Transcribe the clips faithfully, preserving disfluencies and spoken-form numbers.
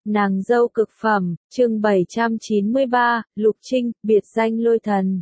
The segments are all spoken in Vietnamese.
Nàng dâu cực phẩm, chương bảy trăm chín mươi ba, Lục Trinh, biệt danh Lôi Thần.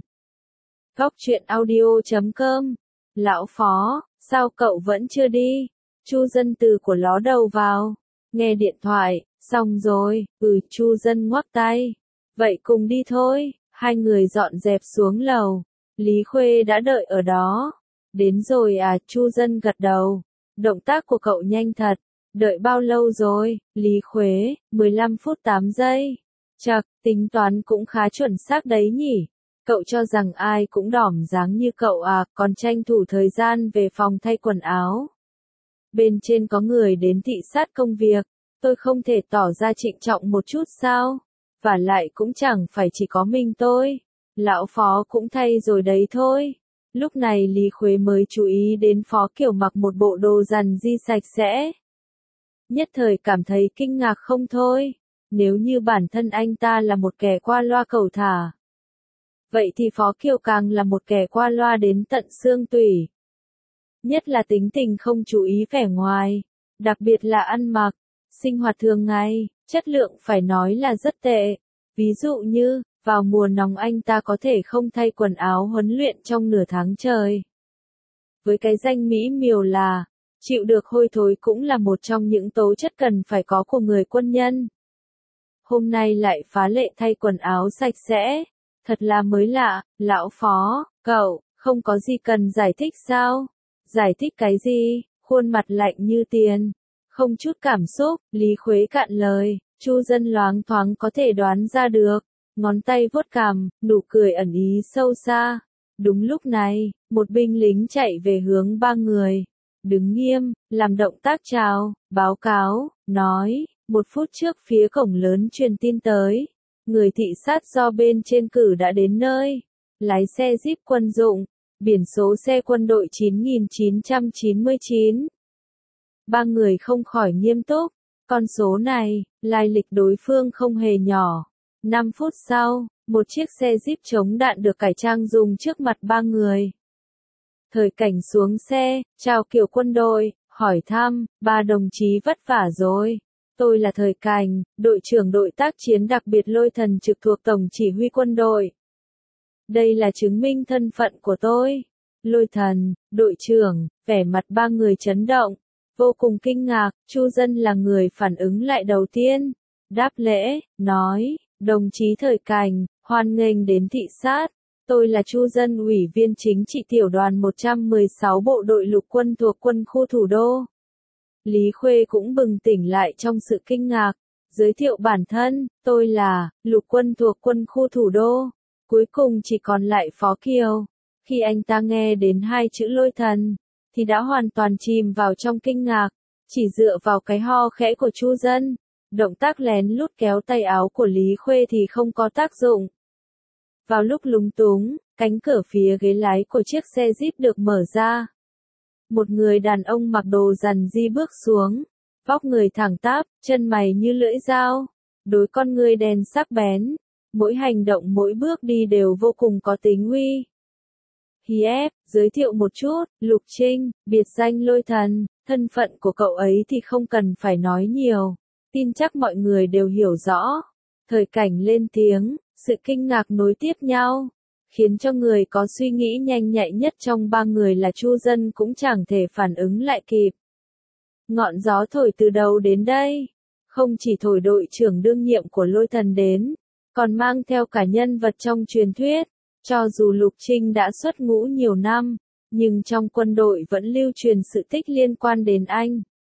Góc truyện audio chấm com. Lão Phó, sao cậu vẫn chưa đi? Chu Dân từ của ló đầu vào. Nghe điện thoại, xong rồi, ừ, Chu Dân ngoắc tay. Vậy cùng đi thôi, hai người dọn dẹp xuống lầu. Lý Khuê đã đợi ở đó. Đến rồi à, Chu Dân gật đầu. Động tác của cậu nhanh thật. Đợi bao lâu rồi, Lý Khuế, mười lăm phút tám giây. Chậc, tính toán cũng khá chuẩn xác đấy nhỉ. Cậu cho rằng ai cũng đỏm dáng như cậu à, còn tranh thủ thời gian về phòng thay quần áo. Bên trên có người đến thị sát công việc, tôi không thể tỏ ra trịnh trọng một chút sao? Và lại cũng chẳng phải chỉ có mình tôi. Lão Phó cũng thay rồi đấy thôi. Lúc này Lý Khuế mới chú ý đến Phó Kiểu mặc một bộ đồ rằn di sạch sẽ. Nhất thời cảm thấy kinh ngạc không thôi, nếu như bản thân anh ta là một kẻ qua loa cẩu thả. Vậy thì Phó Kiều càng là một kẻ qua loa đến tận xương tủy. Nhất là tính tình không chú ý vẻ ngoài, đặc biệt là ăn mặc, sinh hoạt thường ngày, chất lượng phải nói là rất tệ. Ví dụ như, vào mùa nóng anh ta có thể không thay quần áo huấn luyện trong nửa tháng trời. Với cái danh mỹ miều là chịu được hôi thối cũng là một trong những tố chất cần phải có của người quân nhân. Hôm nay lại phá lệ thay quần áo sạch sẽ. Thật là mới lạ, Lão Phó, cậu, không có gì cần giải thích sao? Giải thích cái gì? Khuôn mặt lạnh như tiền. Không chút cảm xúc, Lý Khuế cạn lời, Chu Dân loáng thoáng có thể đoán ra được. Ngón tay vuốt cằm, nụ cười ẩn ý sâu xa. Đúng lúc này, một binh lính chạy về hướng ba người. Đứng nghiêm, làm động tác chào, báo cáo, nói, một phút trước phía cổng lớn truyền tin tới. Người thị sát do bên trên cử đã đến nơi. Lái xe Jeep quân dụng, biển số xe quân đội chín nghìn chín trăm chín mươi chín. Ba người không khỏi nghiêm túc. Con số này, lai lịch đối phương không hề nhỏ. năm phút sau, một chiếc xe Jeep chống đạn được cải trang dùng trước mặt ba người. Thời Cảnh xuống xe, chào kiểu quân đội, hỏi thăm, ba đồng chí vất vả rồi. Tôi là Thời Cảnh, đội trưởng đội tác chiến đặc biệt Lôi Thần trực thuộc Tổng chỉ huy quân đội. Đây là chứng minh thân phận của tôi. Lôi Thần, đội trưởng, vẻ mặt ba người chấn động, vô cùng kinh ngạc. Chu Dân là người phản ứng lại đầu tiên. Đáp lễ, nói, đồng chí Thời Cảnh, hoan nghênh đến thị sát. Tôi là Chu Dân, ủy viên chính trị tiểu đoàn một trăm mười sáu bộ đội lục quân thuộc quân khu thủ đô. Lý Khuê cũng bừng tỉnh lại trong sự kinh ngạc. Giới thiệu bản thân, tôi là, lục quân thuộc quân khu thủ đô. Cuối cùng chỉ còn lại Phó Kiều. Khi anh ta nghe đến hai chữ Lôi Thần, thì đã hoàn toàn chìm vào trong kinh ngạc. Chỉ dựa vào cái ho khẽ của Chu Dân, động tác lén lút kéo tay áo của Lý Khuê thì không có tác dụng. Vào lúc lúng túng, cánh cửa phía ghế lái của chiếc xe Jeep được mở ra. Một người đàn ông mặc đồ rằn di bước xuống, vóc người thẳng tắp, chân mày như lưỡi dao, đôi con ngươi đen sắc bén, mỗi hành động mỗi bước đi đều vô cùng có tính uy. Hiếp, giới thiệu một chút, Lục Trinh, biệt danh Lôi Thần, thân phận của cậu ấy thì không cần phải nói nhiều, tin chắc mọi người đều hiểu rõ. Thời Cảnh lên tiếng, sự kinh ngạc nối tiếp nhau, khiến cho người có suy nghĩ nhanh nhạy nhất trong ba người là Chu Dân cũng chẳng thể phản ứng lại kịp. Ngọn gió thổi từ đâu đến đây? Không chỉ thổi đội trưởng đương nhiệm của Lôi Thần đến, còn mang theo cả nhân vật trong truyền thuyết. Cho dù Lục Trinh đã xuất ngũ nhiều năm, nhưng trong quân đội vẫn lưu truyền sự tích liên quan đến anh.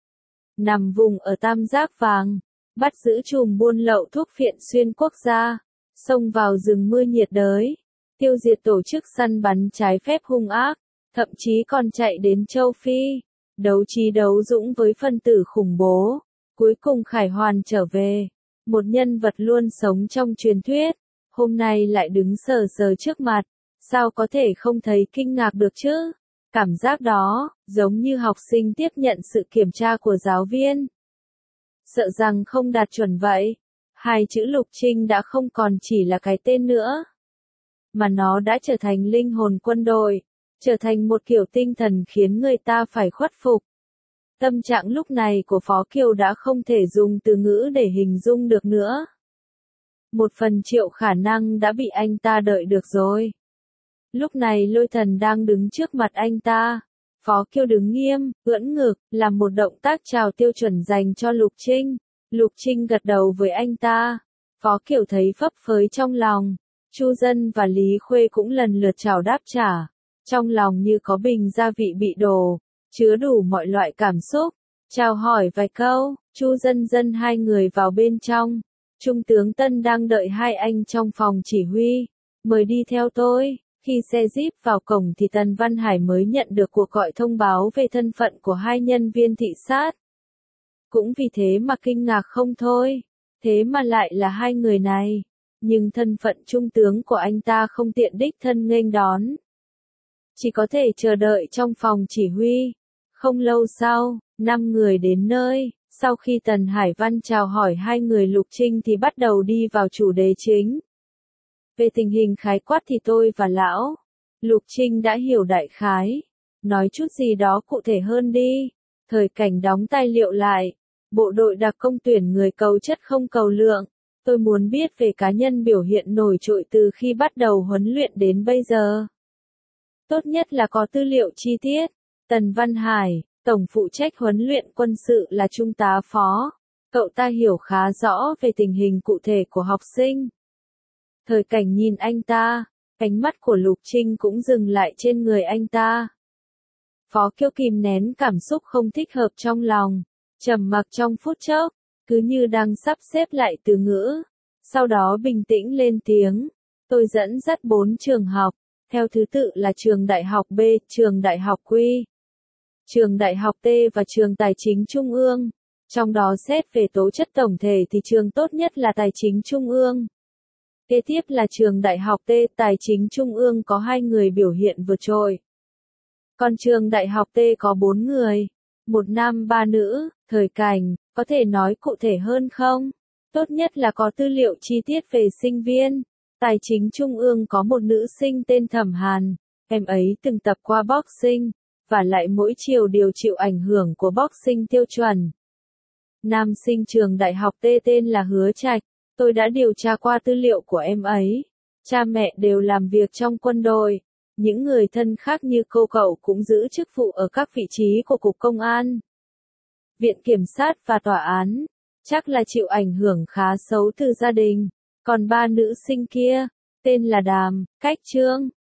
Nằm vùng ở Tam Giác Vàng, bắt giữ chùm buôn lậu thuốc phiện xuyên quốc gia, xông vào rừng mưa nhiệt đới, tiêu diệt tổ chức săn bắn trái phép hung ác, thậm chí còn chạy đến châu Phi, đấu trí đấu dũng với phân tử khủng bố, cuối cùng khải hoàn trở về. Một nhân vật luôn sống trong truyền thuyết, hôm nay lại đứng sờ sờ trước mặt, sao có thể không thấy kinh ngạc được chứ? Cảm giác đó, giống như học sinh tiếp nhận sự kiểm tra của giáo viên. Sợ rằng không đạt chuẩn vậy. Hai chữ Lục Trinh đã không còn chỉ là cái tên nữa, mà nó đã trở thành linh hồn quân đội, trở thành một kiểu tinh thần khiến người ta phải khuất phục. Tâm trạng lúc này của Phó Kiều đã không thể dùng từ ngữ để hình dung được nữa. Một phần triệu khả năng đã bị anh ta đợi được rồi. Lúc này Lôi Thần đang đứng trước mặt anh ta. Phó Kiều đứng nghiêm, ưỡn ngực, làm một động tác chào tiêu chuẩn dành cho Lục Trinh. Lục Trinh gật đầu với anh ta. Phó Kiều thấy phấp phới trong lòng. Chu Dân và Lý Khuê cũng lần lượt chào đáp trả. Trong lòng như có bình gia vị bị đổ, chứa đủ mọi loại cảm xúc. Chào hỏi vài câu, Chu Dân Dân hai người vào bên trong. Trung tướng Tân đang đợi hai anh trong phòng chỉ huy. Mời đi theo tôi. Khi xe Jeep vào cổng thì Tần Văn Hải mới nhận được cuộc gọi thông báo về thân phận của hai nhân viên thị sát. Cũng vì thế mà kinh ngạc không thôi. Thế mà lại là hai người này. Nhưng thân phận trung tướng của anh ta không tiện đích thân nghênh đón. Chỉ có thể chờ đợi trong phòng chỉ huy. Không lâu sau, năm người đến nơi. Sau khi Tần Hải Văn chào hỏi hai người Lục Trinh thì bắt đầu đi vào chủ đề chính. Về tình hình khái quát thì tôi và lão Lục Trinh đã hiểu đại khái. Nói chút gì đó cụ thể hơn đi. Thời Cảnh đóng tài liệu lại. Bộ đội đặc công tuyển người cầu chất không cầu lượng. Tôi muốn biết về cá nhân biểu hiện nổi trội từ khi bắt đầu huấn luyện đến bây giờ. Tốt nhất là có tư liệu chi tiết. Tần Văn Hải, tổng phụ trách huấn luyện quân sự là Trung tá Phó. Cậu ta hiểu khá rõ về tình hình cụ thể của học sinh. Thời Cảnh nhìn anh ta, ánh mắt của Lục Trinh cũng dừng lại trên người anh ta. Phó Kiều kìm nén cảm xúc không thích hợp trong lòng, trầm mặc trong phút chốc, cứ như đang sắp xếp lại từ ngữ. Sau đó bình tĩnh lên tiếng, tôi dẫn dắt bốn trường học, theo thứ tự là trường Đại học B, trường Đại học Q, trường Đại học T và trường Tài chính Trung ương. Trong đó xét về tố chất tổng thể thì trường tốt nhất là Tài chính Trung ương. Kế tiếp là trường Đại học T, Tài chính Trung ương có hai người biểu hiện vượt trội. Còn trường Đại học T có bốn người, một nam ba nữ. Thời Cảnh, có thể nói cụ thể hơn không? Tốt nhất là có tư liệu chi tiết về sinh viên. Tài chính Trung ương có một nữ sinh tên Thẩm Hàn, em ấy từng tập qua boxing, và lại mỗi chiều đều chịu ảnh hưởng của boxing tiêu chuẩn. Nam sinh trường Đại học T tên là Hứa Trạch, tôi đã điều tra qua tư liệu của em ấy. Cha mẹ đều làm việc trong quân đội. Những người thân khác như cô cậu cũng giữ chức vụ ở các vị trí của Cục Công an, Viện Kiểm sát và Tòa án. Chắc là chịu ảnh hưởng khá xấu từ gia đình. Còn ba nữ sinh kia, tên là Đàm, Cách Trương,